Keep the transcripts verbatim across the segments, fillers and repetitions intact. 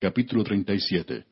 Capítulo treinta y siete.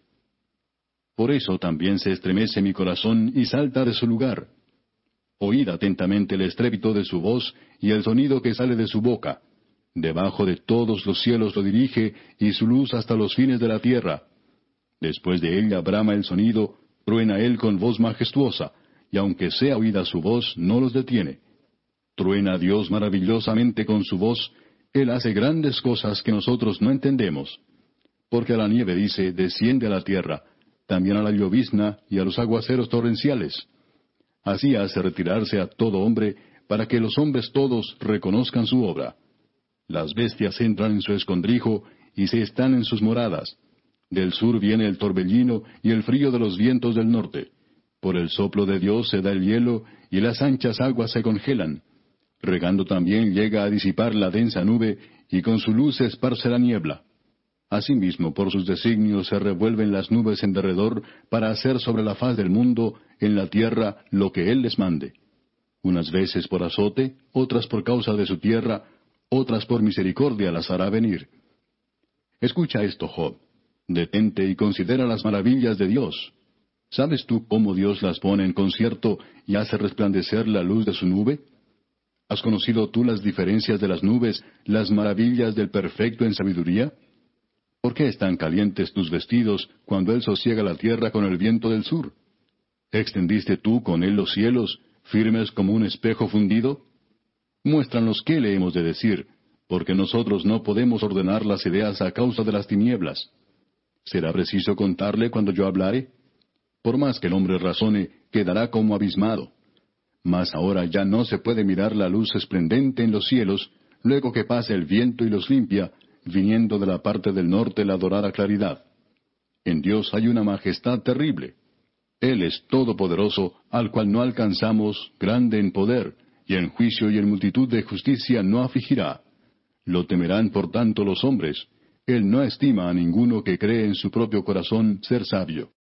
Por eso también se estremece mi corazón y salta de su lugar. Oíd atentamente el estrépito de su voz y el sonido que sale de su boca. Debajo de todos los cielos lo dirige, y su luz hasta los fines de la tierra. Después de ella brama el sonido, truena él con voz majestuosa, y aunque sea oída su voz, no los detiene. Truena Dios maravillosamente con su voz, Él hace grandes cosas que nosotros no entendemos. Porque a la nieve dice, desciende a la tierra, también a la llovizna y a los aguaceros torrenciales. Así hace retirarse a todo hombre, para que los hombres todos reconozcan su obra. Las bestias entran en su escondrijo, y se están en sus moradas. Del sur viene el torbellino y el frío de los vientos del norte. Por el soplo de Dios se da el hielo, y las anchas aguas se congelan. Regando también llega a disipar la densa nube, y con su luz se esparce la niebla. Asimismo, por sus designios se revuelven las nubes en derredor, para hacer sobre la faz del mundo, en la tierra, lo que Él les mande. Unas veces por azote, otras por causa de su tierra, otras por misericordia las hará venir. Escucha esto, Job. Detente y considera las maravillas de Dios. ¿Sabes tú cómo Dios las pone en concierto y hace resplandecer la luz de su nube? ¿Has conocido tú las diferencias de las nubes, las maravillas del perfecto en sabiduría? ¿Por qué están calientes tus vestidos cuando Él sosiega la tierra con el viento del sur? ¿Extendiste tú con Él los cielos, firmes como un espejo fundido? Muéstranos qué le hemos de decir, porque nosotros no podemos ordenar las ideas a causa de las tinieblas. ¿Será preciso contarle cuando yo hablare? Por más que el hombre razone, quedará como abismado. Mas ahora ya no se puede mirar la luz esplendente en los cielos, luego que pase el viento y los limpia, viniendo de la parte del norte la dorada claridad. En Dios hay una majestad terrible. Él es todopoderoso, al cual no alcanzamos, grande en poder, y en juicio y en multitud de justicia no afligirá. Lo temerán por tanto los hombres. Él no estima a ninguno que cree en su propio corazón ser sabio.